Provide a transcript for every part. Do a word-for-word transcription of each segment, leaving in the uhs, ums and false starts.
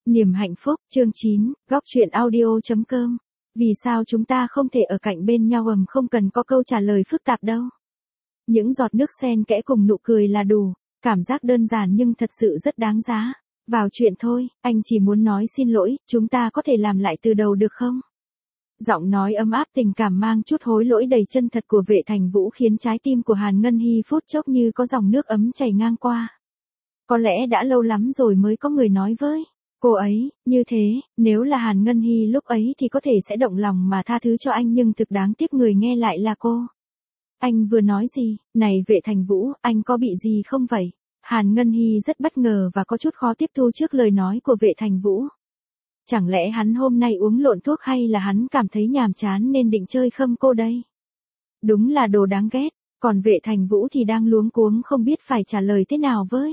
Niềm hạnh phúc, chương chín, góc truyện audio.com. Vì sao chúng ta không thể ở cạnh bên nhau ầm không cần có câu trả lời phức tạp đâu. Những giọt nước xen kẽ cùng nụ cười là đủ, cảm giác đơn giản nhưng thật sự rất đáng giá. Vào chuyện thôi, anh chỉ muốn nói xin lỗi, chúng ta có thể làm lại từ đầu được không? Giọng nói ấm áp tình cảm mang chút hối lỗi đầy chân thật của Vệ Thành Vũ khiến trái tim của Hàn Ngân Hi phút chốc như có dòng nước ấm chảy ngang qua. Có lẽ đã lâu lắm rồi mới có người nói với cô ấy, như thế, nếu là Hàn Ngân Hi lúc ấy thì có thể sẽ động lòng mà tha thứ cho anh nhưng thực đáng tiếc người nghe lại là cô. Anh vừa nói gì, này Vệ Thành Vũ, anh có bị gì không vậy? Hàn Ngân Hi rất bất ngờ và có chút khó tiếp thu trước lời nói của Vệ Thành Vũ. Chẳng lẽ hắn hôm nay uống lộn thuốc hay là hắn cảm thấy nhàm chán nên định chơi khâm cô đây? Đúng là đồ đáng ghét, còn Vệ Thành Vũ thì đang luống cuống không biết phải trả lời thế nào với.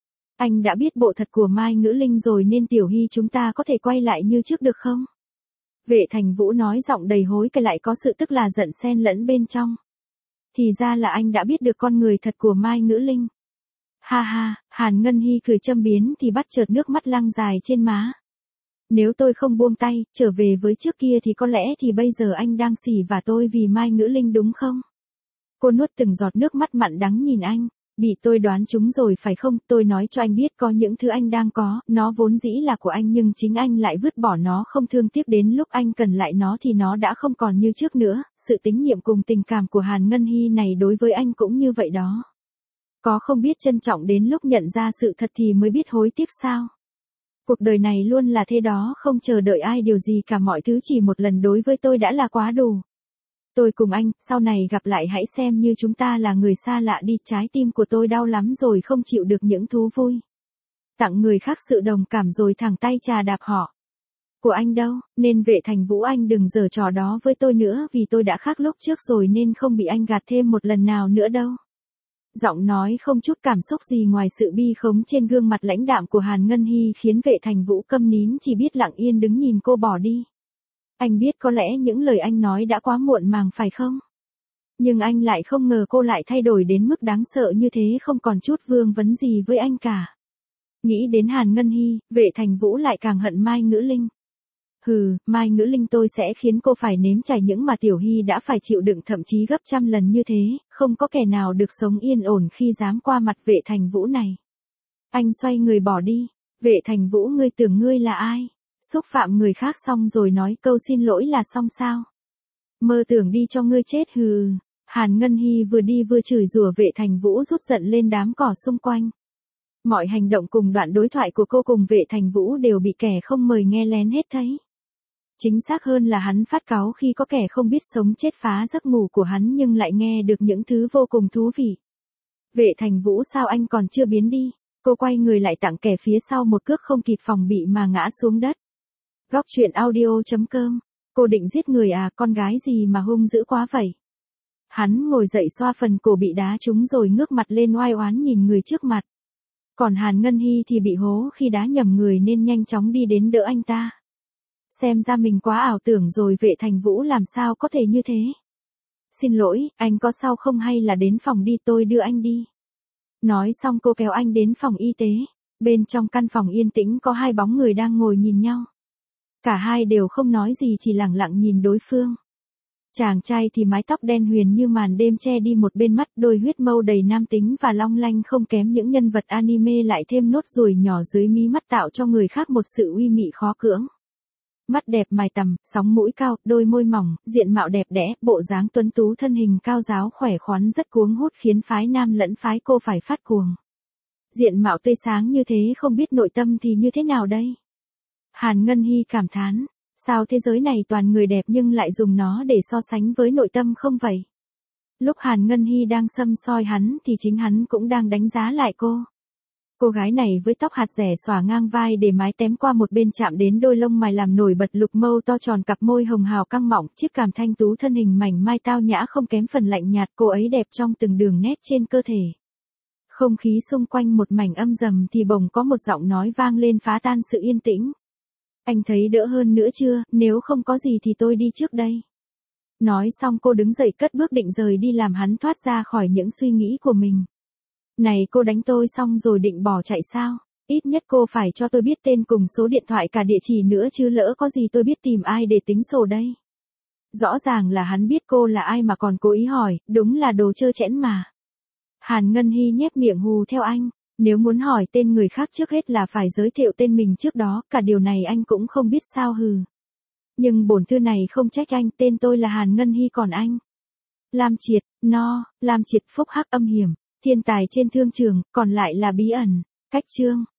Anh đã biết bộ thật của Mai Ngữ Linh rồi nên Tiểu Hy chúng ta có thể quay lại như trước được không? Vệ Thành Vũ nói giọng đầy hối cải lại có sự tức là giận xen lẫn bên trong. Thì ra là anh đã biết được con người thật của Mai Ngữ Linh. Ha ha, Hàn Ngân Hi cười châm biếm thì bắt chợt nước mắt lăn dài trên má. Nếu tôi không buông tay, trở về với trước kia thì có lẽ thì bây giờ anh đang xỉ vả tôi vì Mai Ngữ Linh đúng không? Cô nuốt từng giọt nước mắt mặn đắng nhìn anh. Bị tôi đoán trúng rồi phải không? Tôi nói cho anh biết có những thứ anh đang có, nó vốn dĩ là của anh nhưng chính anh lại vứt bỏ nó không thương tiếc đến lúc anh cần lại nó thì nó đã không còn như trước nữa. Sự tín nhiệm cùng tình cảm của Hàn Ngân Hi này đối với anh cũng như vậy đó. Có không biết trân trọng đến lúc nhận ra sự thật thì mới biết hối tiếc sao? Cuộc đời này luôn là thế đó, không chờ đợi ai điều gì cả, mọi thứ chỉ một lần đối với tôi đã là quá đủ. Tôi cùng anh, sau này gặp lại hãy xem như chúng ta là người xa lạ đi, trái tim của tôi đau lắm rồi không chịu được những thú vui. Tặng người khác sự đồng cảm rồi thẳng tay chà đạp họ. Của anh đâu, nên Vệ Thành Vũ anh đừng giở trò đó với tôi nữa vì tôi đã khác lúc trước rồi nên không bị anh gạt thêm một lần nào nữa đâu. Giọng nói không chút cảm xúc gì ngoài sự bi khống trên gương mặt lãnh đạm của Hàn Ngân Hi khiến Vệ Thành Vũ câm nín chỉ biết lặng yên đứng nhìn cô bỏ đi. Anh biết có lẽ những lời anh nói đã quá muộn màng phải không? Nhưng anh lại không ngờ cô lại thay đổi đến mức đáng sợ như thế, không còn chút vương vấn gì với anh cả. Nghĩ đến Hàn Ngân Hi, Vệ Thành Vũ lại càng hận Mai Ngữ Linh. Hừ, Mai Ngữ Linh tôi sẽ khiến cô phải nếm trải những mà Tiểu Hy đã phải chịu đựng thậm chí gấp trăm lần như thế, không có kẻ nào được sống yên ổn khi dám qua mặt Vệ Thành Vũ này. Anh xoay người bỏ đi. Vệ Thành Vũ, ngươi tưởng ngươi là ai? Xúc phạm người khác xong rồi nói câu xin lỗi là xong sao? Mơ tưởng đi cho ngươi chết hừ. Hàn Ngân Hi vừa đi vừa chửi rủa Vệ Thành Vũ rút giận lên đám cỏ xung quanh. Mọi hành động cùng đoạn đối thoại của cô cùng Vệ Thành Vũ đều bị kẻ không mời nghe lén hết thấy. Chính xác hơn là hắn phát cáu khi có kẻ không biết sống chết phá giấc ngủ của hắn nhưng lại nghe được những thứ vô cùng thú vị. Vệ Thành Vũ, sao anh còn chưa biến đi? Cô quay người lại tặng kẻ phía sau một cước không kịp phòng bị mà ngã xuống đất. Góc truyện audio.com. Cô định giết người à, con gái gì mà hung dữ quá vậy? Hắn ngồi dậy xoa phần cổ bị đá trúng rồi ngước mặt lên oai oán nhìn người trước mặt. Còn Hàn Ngân Hi thì bị hố khi đá nhầm người nên nhanh chóng đi đến đỡ anh ta. Xem ra mình quá ảo tưởng rồi, Vệ Thành Vũ làm sao có thể như thế? Xin lỗi, anh có sao không hay là đến phòng đi tôi đưa anh đi. Nói xong cô kéo anh đến phòng y tế. Bên trong căn phòng yên tĩnh có hai bóng người đang ngồi nhìn nhau. Cả hai đều không nói gì chỉ lặng lặng nhìn đối phương. Chàng trai thì mái tóc đen huyền như màn đêm che đi một bên mắt, đôi huyết mâu đầy nam tính và long lanh không kém những nhân vật anime, lại thêm nốt ruồi nhỏ dưới mí mắt tạo cho người khác một sự uy mị khó cưỡng. Mắt đẹp mày tằm, sóng mũi cao, đôi môi mỏng, diện mạo đẹp đẽ, bộ dáng tuấn tú, thân hình cao ráo khỏe khoắn rất cuốn hút khiến phái nam lẫn phái cô phải phát cuồng. Diện mạo tươi sáng như thế không biết nội tâm thì như thế nào đây? Hàn Ngân Hi cảm thán, sao thế giới này toàn người đẹp nhưng lại dùng nó để so sánh với nội tâm không vậy? Lúc Hàn Ngân Hi đang săm soi hắn thì chính hắn cũng đang đánh giá lại cô. Cô gái này với tóc hạt rẻ xõa ngang vai để mái tém qua một bên chạm đến đôi lông mày làm nổi bật lục mâu to tròn, cặp môi hồng hào căng mọng, chiếc cằm thanh tú, thân hình mảnh mai tao nhã không kém phần lạnh nhạt, cô ấy đẹp trong từng đường nét trên cơ thể. Không khí xung quanh một mảnh âm trầm thì bỗng có một giọng nói vang lên phá tan sự yên tĩnh. Anh thấy đỡ hơn nữa chưa, nếu không có gì thì tôi đi trước đây. Nói xong cô đứng dậy cất bước định rời đi làm hắn thoát ra khỏi những suy nghĩ của mình. Này cô đánh tôi xong rồi định bỏ chạy sao? ít nhất cô phải cho tôi biết tên cùng số điện thoại cả địa chỉ nữa chứ lỡ có gì tôi biết tìm ai để tính sổ đây. Rõ ràng là hắn biết cô là ai mà còn cố ý hỏi, đúng là đồ trơ trẽn mà. Hàn Ngân Hy nhếch miệng hù theo anh, nếu muốn hỏi tên người khác trước hết là phải giới thiệu tên mình trước đó, cả điều này anh cũng không biết sao hừ. Nhưng bổn thư này không trách anh, tên tôi là Hàn Ngân Hy còn anh. Lam Triệt, no, Lam Triệt phúc hắc âm hiểm, thiên tài trên thương trường, còn lại là bí ẩn, cách chương.